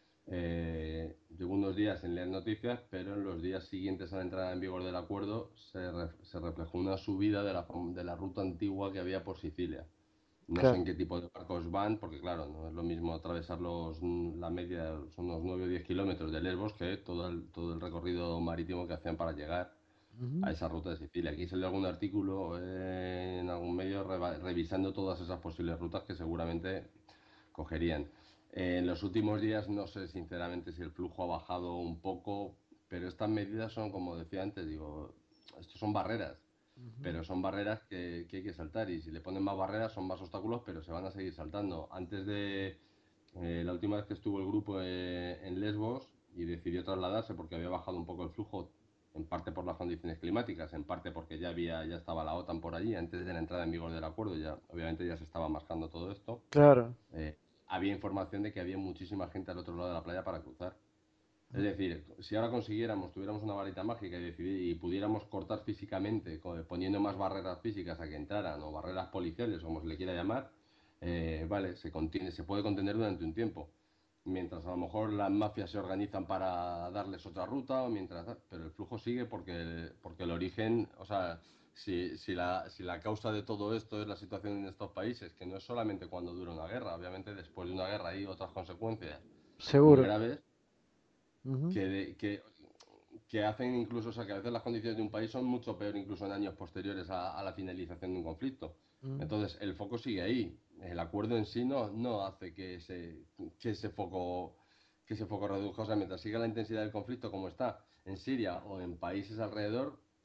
Eh, llevo unos días sin leer noticias, pero en los días siguientes a la entrada en vigor del acuerdo se, re- se reflejó una subida de la, fam- de la ruta antigua que había por Sicilia. No sé en claro, qué tipo de barcos van, porque claro, no es lo mismo atravesar los, la media, son unos nueve o diez kilómetros de Lesbos, que todo el, todo el recorrido marítimo que hacían para llegar ujú, a esa ruta de Sicilia. Aquí salió algún artículo eh, en algún medio reva- revisando todas esas posibles rutas que seguramente cogerían. Eh, en los últimos días no sé sinceramente si el flujo ha bajado un poco, pero estas medidas son, como decía antes, digo, estos son barreras, ujú, pero son barreras que, que hay que saltar y si le ponen más barreras son más obstáculos, pero se van a seguir saltando. Antes de eh, la última vez que estuvo el grupo eh, en Lesbos y decidió trasladarse porque había bajado un poco el flujo, en parte por las condiciones climáticas, en parte porque ya había, ya estaba la OTAN por allí, antes de la entrada en vigor del acuerdo, ya obviamente ya se estaba mascando todo esto. claro, eh, Había información de que había muchísima gente al otro lado de la playa para cruzar. Es decir, si ahora consiguiéramos, tuviéramos una varita mágica y, decidir, y pudiéramos cortar físicamente, co- poniendo más barreras físicas a que entraran, o barreras policiales, como se le quiera llamar, eh, vale, se contiene, se puede contener durante un tiempo. Mientras a lo mejor las mafias se organizan para darles otra ruta, o mientras, pero el flujo sigue porque, porque el origen, o sea, si, si la, si la causa de todo esto es la situación en estos países, que no es solamente cuando dura una guerra, obviamente después de una guerra hay otras consecuencias muy seguro. graves Ujú, que, de- que, que hacen incluso, o sea, que a veces las condiciones de un país son mucho peor incluso en años posteriores a, a la finalización de un conflicto. ujú, Entonces, el foco sigue ahí. El acuerdo en sí no, no hace que ese, que ese foco que ese foco reduzca. O sea, mientras siga la intensidad del conflicto como está en Siria o en países alrededor,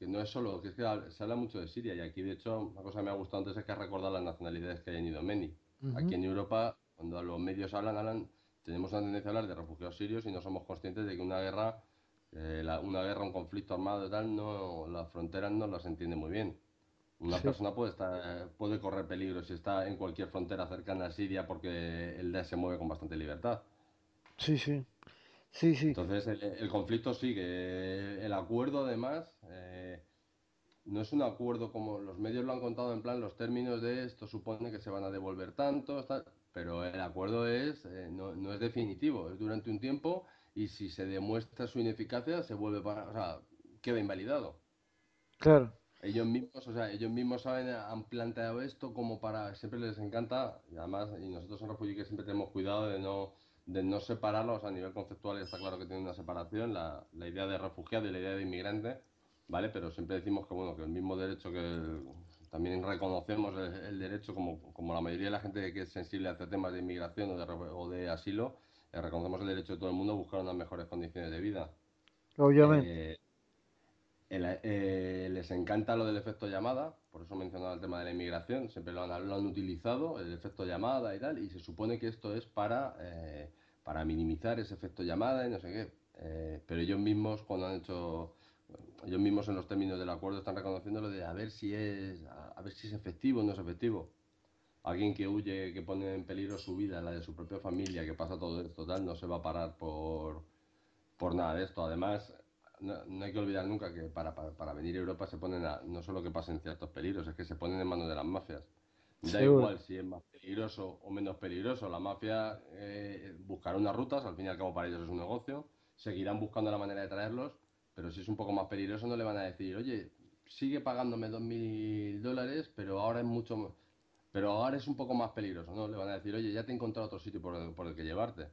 que no es solo, que es que hab- se habla mucho de Siria y aquí de hecho una cosa que me ha gustado antes es que ha recordado las nacionalidades que hay en Idomeni. Aquí Ujú. en Europa, cuando los medios hablan, hablan, tenemos una tendencia a hablar de refugiados sirios y no somos conscientes de que una guerra, eh, la- una guerra, un conflicto armado y tal, no, las fronteras no las entiende muy bien. Una Sí, persona puede estar, puede correr peligro si está en cualquier frontera cercana a Siria porque el Daesh se mueve con bastante libertad. sí, sí, sí, sí, Entonces el, el conflicto sigue. El acuerdo además eh, no es un acuerdo como los medios lo han contado en plan los términos de esto supone que se van a devolver tanto, tal, pero el acuerdo es eh, no, no es definitivo, es durante un tiempo y si se demuestra su ineficacia se vuelve para, o sea, queda invalidado. claro. Ellos mismos, o sea, ellos mismos saben, han planteado esto como para, siempre les encanta, y además, y nosotros en Refugee que siempre tenemos cuidado de no, de no separarlos a nivel conceptual, está claro que tiene una separación, la, la idea de refugiado y la idea de inmigrante, ¿vale? Pero siempre decimos que, bueno, que el mismo derecho que el- también reconocemos el, el derecho, como, como la mayoría de la gente que es sensible hacia temas de inmigración o de, refu- o de asilo, eh, reconocemos el derecho de todo el mundo a buscar unas mejores condiciones de vida. Obviamente. Eh, el- eh, les encanta lo del efecto llamada, por eso mencionaba el tema de la inmigración, siempre lo han, lo han utilizado, el efecto llamada y tal, y se supone que esto es para, eh, para minimizar ese efecto llamada y no sé qué. Eh, pero ellos mismos, cuando han hecho, ellos mismos en los términos del acuerdo están reconociendo lo de a ver si es, a, a ver si es efectivo o no es efectivo. Alguien que huye, que pone en peligro su vida, la de su propia familia, que pasa todo esto, tal, no se va a parar por, por nada de esto. Además, no, no hay que olvidar nunca que para, para, para venir a Europa se ponen a, no solo que pasen ciertos peligros, es que se ponen en manos de las mafias. Da Seguro. igual si es más peligroso o menos peligroso, la mafia eh, buscará unas rutas, al fin y al cabo para ellos es un negocio, seguirán buscando la manera de traerlos, pero si es un poco más peligroso no le van a decir, oye, sigue pagándome dos mil dólares, pero ahora es mucho, m- pero ahora es un poco más peligroso, ¿no? Le van a decir, oye, ya te he encontrado otro sitio por el, por el que llevarte.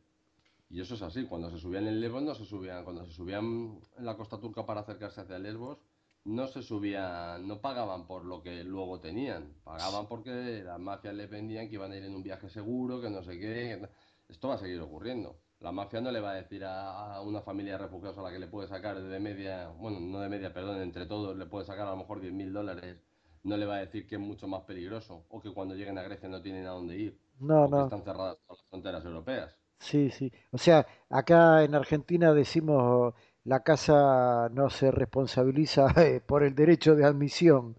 Y eso es así, cuando se subían en Lesbos no se subían, cuando se subían en la costa turca para acercarse hacia Lesbos, no se subían, no pagaban por lo que luego tenían, pagaban porque las mafias les vendían que iban a ir en un viaje seguro, que no sé qué. que- Esto va a seguir ocurriendo. La mafia no le va a decir a, a una familia de refugiados a la que le puede sacar de media, bueno, no de media, perdón, entre todos le puede sacar a lo mejor diez mil dólares, no le va a decir que es mucho más peligroso o que cuando lleguen a Grecia no tienen a dónde ir No, o que no. están cerradas todas las fronteras europeas. Sí, sí. O sea, acá en Argentina decimos la casa no se responsabiliza eh, por el derecho de admisión.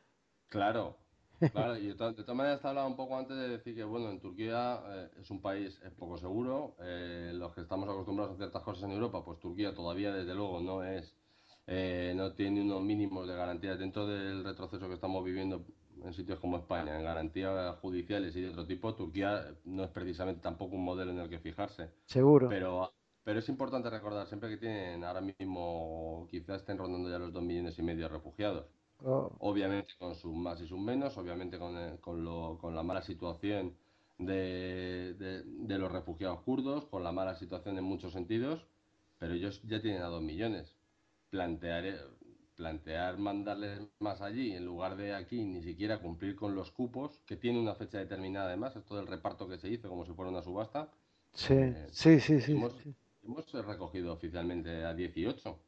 Claro, claro, y de, to- de todas maneras te hablaba un poco antes de decir que, bueno, en Turquía eh, es un país es poco seguro, eh, los que estamos acostumbrados a ciertas cosas en Europa, pues Turquía todavía desde luego no es, eh, no tiene unos mínimos de garantías dentro del retroceso que estamos viviendo en sitios como España, en garantías judiciales y de otro tipo, Turquía no es precisamente tampoco un modelo en el que fijarse, Seguro. pero, pero es importante recordar siempre que tienen ahora mismo, quizás estén rondando ya los dos millones y medio de refugiados. Oh, Obviamente con sus más y sus menos, obviamente con, el- con, lo- con la mala situación de, de- de los refugiados kurdos, con la mala situación en muchos sentidos, pero ellos ya tienen a dos millones. Plantear, eh, plantear mandarles más allí en lugar de aquí, ni siquiera cumplir con los cupos, que tiene una fecha determinada además, esto del reparto que se hizo como si fuera una subasta, sí, eh, sí, sí, sí, hemos, sí. hemos recogido oficialmente a dieciocho.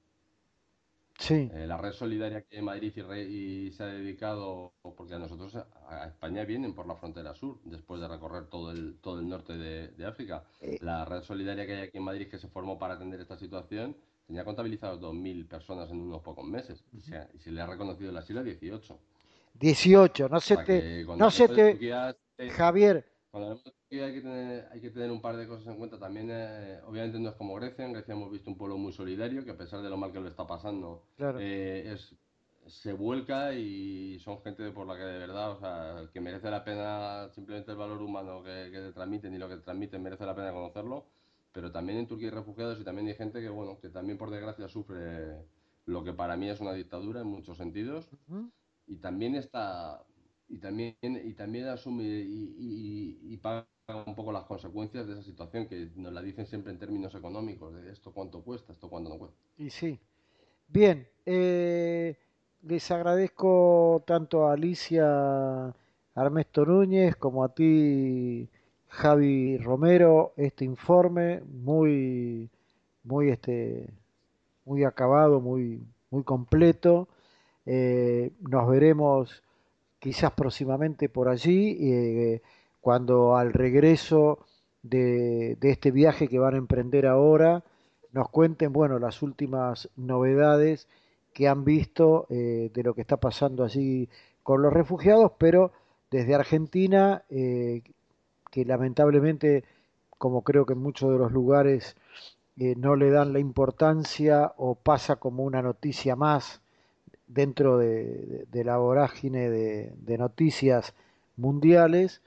Sí, Eh, la red solidaria que hay en Madrid y, re- y se ha dedicado, porque a nosotros, a, a España vienen por la frontera sur, después de recorrer todo el, todo el norte de, de África. eh, La red solidaria que hay aquí en Madrid, que se formó para atender esta situación, tenía contabilizados dos mil personas en unos pocos meses y se, y se le ha reconocido el asilo a dieciocho. dieciocho. No O se sea te, que cuando no se hablemos de te, Turquía, eh, Javier. cuando hablamos de Turquía hay que tener, hay que tener un par de cosas en cuenta. También, eh, obviamente, no es como Grecia. En Grecia hemos visto un pueblo muy solidario que, a pesar de lo mal que lo está pasando, Claro. eh, es, se vuelca y son gente por la que de verdad, o sea, que merece la pena simplemente el valor humano que, que te transmiten y lo que te transmiten merece la pena conocerlo. Pero también en Turquía hay refugiados y también hay gente que, bueno, que también por desgracia sufre lo que para mí es una dictadura en muchos sentidos Ujú. y también está y también y también asume y, y- y paga un poco las consecuencias de esa situación que nos la dicen siempre en términos económicos de esto cuánto cuesta, esto cuánto no cuesta. Y sí. Bien, eh, les agradezco tanto a Alicia Armesto Núñez como a ti, Javi Romero, este informe muy, muy, este, muy acabado, muy, muy completo. Eh, nos veremos quizás próximamente por allí, eh, cuando al regreso de, de este viaje que van a emprender ahora, nos cuenten, bueno, las últimas novedades que han visto eh, de lo que está pasando allí con los refugiados, pero desde Argentina, eh, que lamentablemente, como creo que en muchos de los lugares, eh, no le dan la importancia o pasa como una noticia más dentro de, de- de la vorágine de, de noticias mundiales,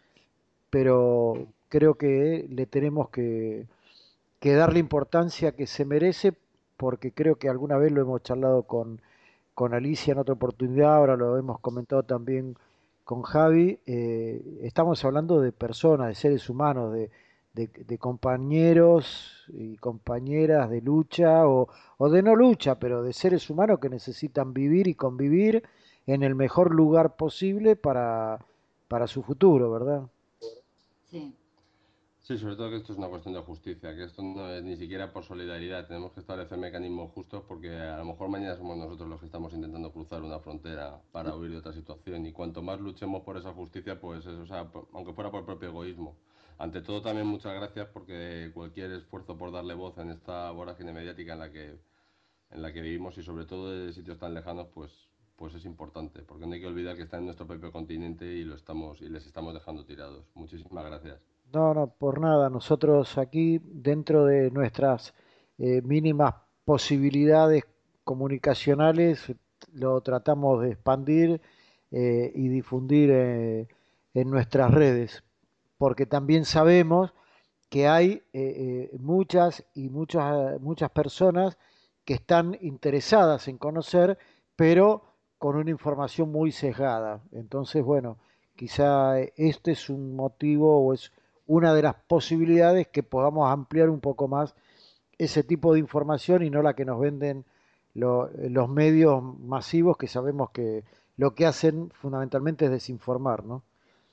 pero creo que le tenemos que, que dar la importancia que se merece, porque creo que alguna vez lo hemos charlado con, con Alicia en otra oportunidad, ahora lo hemos comentado también con Javi. Eh, estamos hablando de personas, de seres humanos, de, de- de compañeros y compañeras de lucha o, o de no lucha, pero de seres humanos que necesitan vivir y convivir en el mejor lugar posible para, para su futuro, ¿verdad? Sí, Sí, sobre todo que esto es una cuestión de justicia, que esto no es ni siquiera por solidaridad, tenemos que establecer mecanismos justos porque a lo mejor mañana somos nosotros los que estamos intentando cruzar una frontera para huir de otra situación y cuanto más luchemos por esa justicia, pues eso, o sea, por- aunque fuera por propio egoísmo. Ante todo también muchas gracias porque cualquier esfuerzo por darle voz en esta vorágine mediática en la que, en la que vivimos y sobre todo de sitios tan lejanos, pues, pues es importante, porque no hay que olvidar que está en nuestro propio continente y lo estamos, y les estamos dejando tirados. Muchísimas gracias. No, no, por nada. Nosotros aquí, dentro de nuestras eh, mínimas posibilidades comunicacionales, lo tratamos de expandir eh, y difundir eh, en nuestras redes, porque también sabemos que hay eh, eh, muchas y muchas, muchas personas que están interesadas en conocer, pero con una información muy sesgada. Entonces, bueno, quizá este es un motivo o es una de las posibilidades que podamos ampliar un poco más ese tipo de información y no la que nos venden lo- los medios masivos, que sabemos que lo que hacen fundamentalmente es desinformar, ¿no?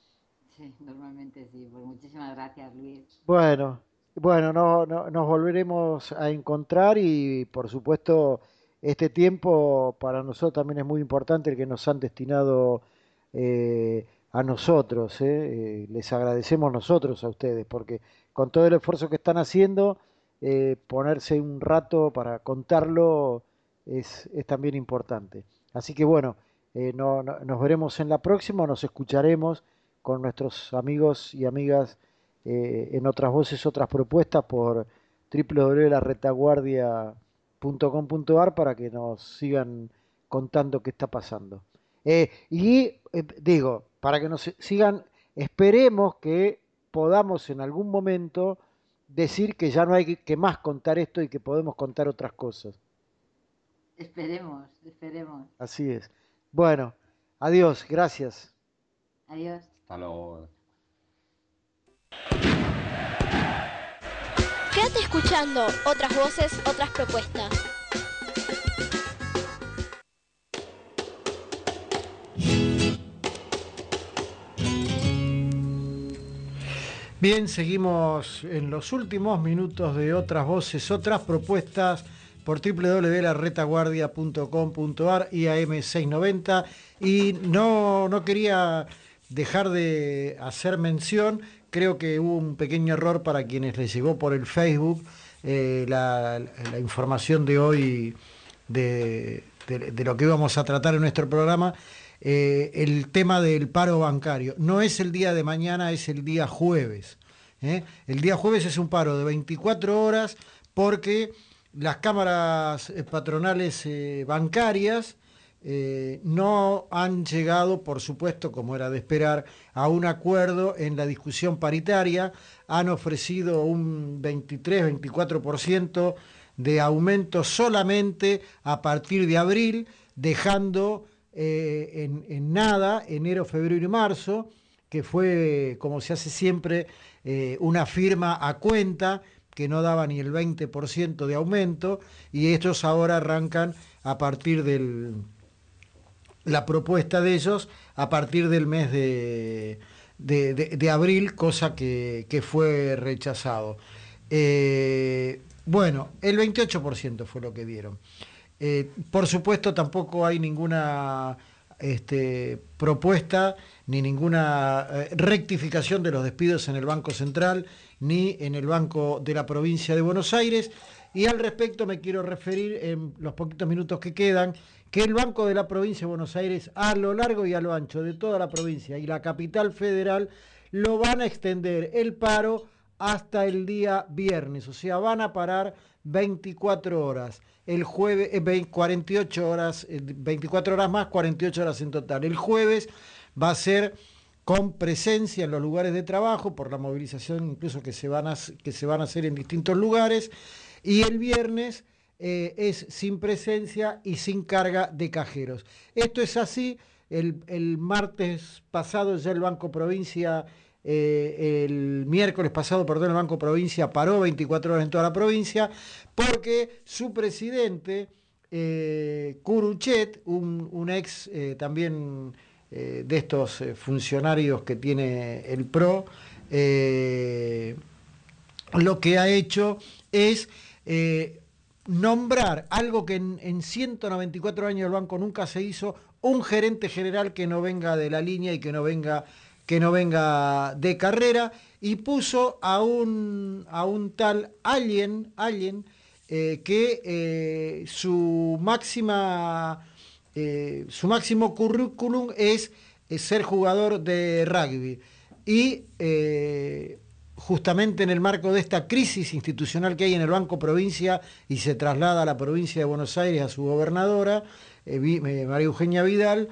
sí, normalmente sí. Pues muchísimas gracias, Luis. Bueno, bueno, no, no- nos volveremos a encontrar y por supuesto este tiempo para nosotros también es muy importante el que nos han destinado eh, a nosotros, ¿eh? Eh, les agradecemos nosotros a ustedes porque con todo el esfuerzo que están haciendo, eh, ponerse un rato para contarlo es, es también importante. Así que bueno, eh, no- no- nos veremos en la próxima, nos escucharemos con nuestros amigos y amigas eh, en otras voces, otras propuestas por w w w punto la retaguardia punto com punto a r para que nos sigan contando qué está pasando. Eh, y eh, digo, para que nos sigan, esperemos que podamos en algún momento decir que ya no hay que, que más contar esto y que podemos contar otras cosas. Esperemos, esperemos. Así es. Bueno, adiós, gracias. Adiós. Hasta luego. Quédate escuchando otras voces, otras propuestas. Bien, seguimos en los últimos minutos de otras voces, otras propuestas por w w w punto la retaguardia punto com punto a r y a m seiscientos noventa y no, no quería dejar de hacer mención, creo que hubo un pequeño error para quienes les llegó por el Facebook eh, la, la información de hoy de, de, de lo que íbamos a tratar en nuestro programa. Eh, el tema del paro bancario. No es el día de mañana, es el día jueves. ¿eh? El día jueves es un paro de veinticuatro horas porque las cámaras eh, patronales eh, bancarias eh, no han llegado, por supuesto, como era de esperar, a un acuerdo en la discusión paritaria. Han ofrecido un veintitrés, veinticuatro por ciento de aumento solamente a partir de abril, dejando Eh, en, en nada enero, febrero y marzo, que fue, como se hace siempre, eh, una firma a cuenta que no daba ni el veinte por ciento de aumento, y estos ahora arrancan a partir del, la propuesta de ellos a partir del mes de, de, de, de abril, cosa que, que fue rechazado. Eh, bueno, el veintiocho por ciento fue lo que dieron. Eh, por supuesto, tampoco hay ninguna este, propuesta ni ninguna eh, rectificación de los despidos en el Banco Central ni en el Banco de la Provincia de Buenos Aires. Y al respecto me quiero referir en los poquitos minutos que quedan, que el Banco de la Provincia de Buenos Aires, a lo largo y a lo ancho de toda la provincia y la capital federal, lo van a extender el paro hasta el día viernes, o sea, van a parar veinticuatro horas, el jueves, eh, cuarenta y ocho horas, eh, veinticuatro horas más, cuarenta y ocho horas en total. El jueves va a ser con presencia en los lugares de trabajo, por la movilización incluso que se van a, que se van a hacer en distintos lugares, y el viernes eh, es sin presencia y sin carga de cajeros. Esto es así. El, el martes pasado ya el Banco Provincia, eh, el miércoles pasado, perdón, el Banco Provincia paró veinticuatro horas en toda la provincia porque su presidente, eh, Curuchet, un, un ex eh, también eh, de estos eh, funcionarios que tiene el P R O, eh, lo que ha hecho es eh, nombrar algo que en, en ciento noventa y cuatro años del banco nunca se hizo, un gerente general que no venga de la línea y que no venga, que no venga de carrera, y puso a un, a un tal Allen, Allen eh, que eh, su máxima eh, su máximo currículum es, es ser jugador de rugby. Y eh, justamente en el marco de esta crisis institucional que hay en el Banco Provincia y se traslada a la provincia de Buenos Aires a su gobernadora, eh, María Eugenia Vidal,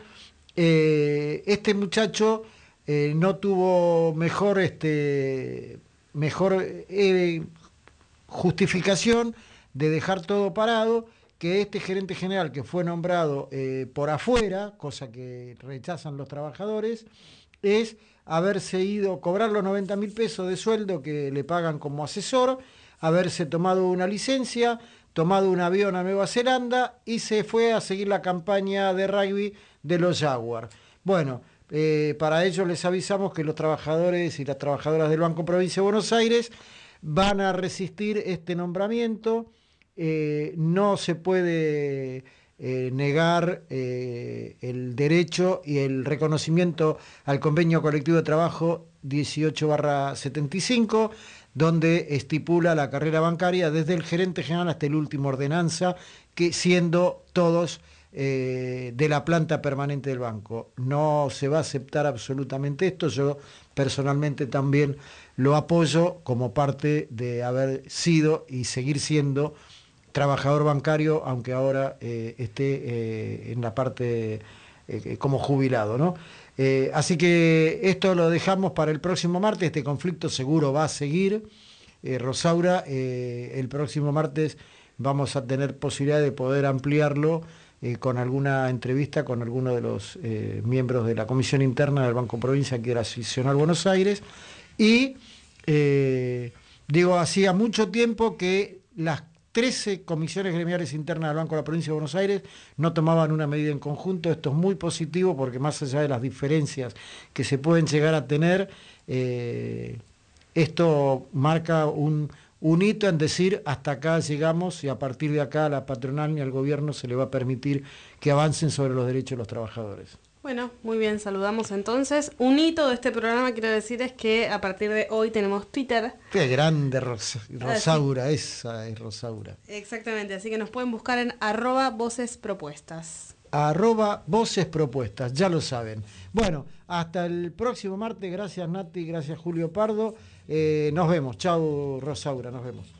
eh, este muchacho eh, no tuvo mejor, este, mejor eh, justificación de dejar todo parado que este gerente general que fue nombrado eh, por afuera, cosa que rechazan los trabajadores, es haberse ido, cobrar los noventa mil pesos de sueldo que le pagan como asesor, haberse tomado una licencia, tomado un avión a Nueva Zelanda y se fue a seguir la campaña de rugby de los Jaguars. Bueno, eh, para ello les avisamos que los trabajadores y las trabajadoras del Banco Provincia de Buenos Aires van a resistir este nombramiento. Eh, no se puede eh, negar eh, el derecho y el reconocimiento al convenio colectivo de trabajo dieciocho barra setenta y cinco, donde estipula la carrera bancaria desde el gerente general hasta el último ordenanza, que siendo todos eh, de la planta permanente del banco. No se va a aceptar absolutamente esto. Yo personalmente también lo apoyo como parte de haber sido y seguir siendo trabajador bancario, aunque ahora eh, esté eh, en la parte eh, como jubilado, ¿no? Eh, así que esto lo dejamos para el próximo martes. Este conflicto seguro va a seguir. Eh, Rosaura, eh, el próximo martes vamos a tener posibilidad de poder ampliarlo eh, con alguna entrevista con alguno de los eh, miembros de la Comisión Interna del Banco Provincia, que era seccional Buenos Aires. Y eh, digo, hacía mucho tiempo que las trece comisiones gremiales internas del Banco de la Provincia de Buenos Aires no tomaban una medida en conjunto. Esto es muy positivo porque más allá de las diferencias que se pueden llegar a tener, eh, esto marca un, un hito en decir hasta acá llegamos y a partir de acá a la patronal ni al gobierno se le va a permitir que avancen sobre los derechos de los trabajadores. Bueno, muy bien, saludamos entonces. Un hito de este programa, quiero decir, es que a partir de hoy tenemos Twitter. Qué grande Ros Rosaura, ah, sí. Esa es Rosaura. Exactamente, así que nos pueden buscar en arroba voces propuestas. Arroba voces propuestas, ya lo saben. Bueno, hasta el próximo martes. Gracias Nati, gracias Julio Pardo. Eh, nos vemos. Chau Rosaura, nos vemos.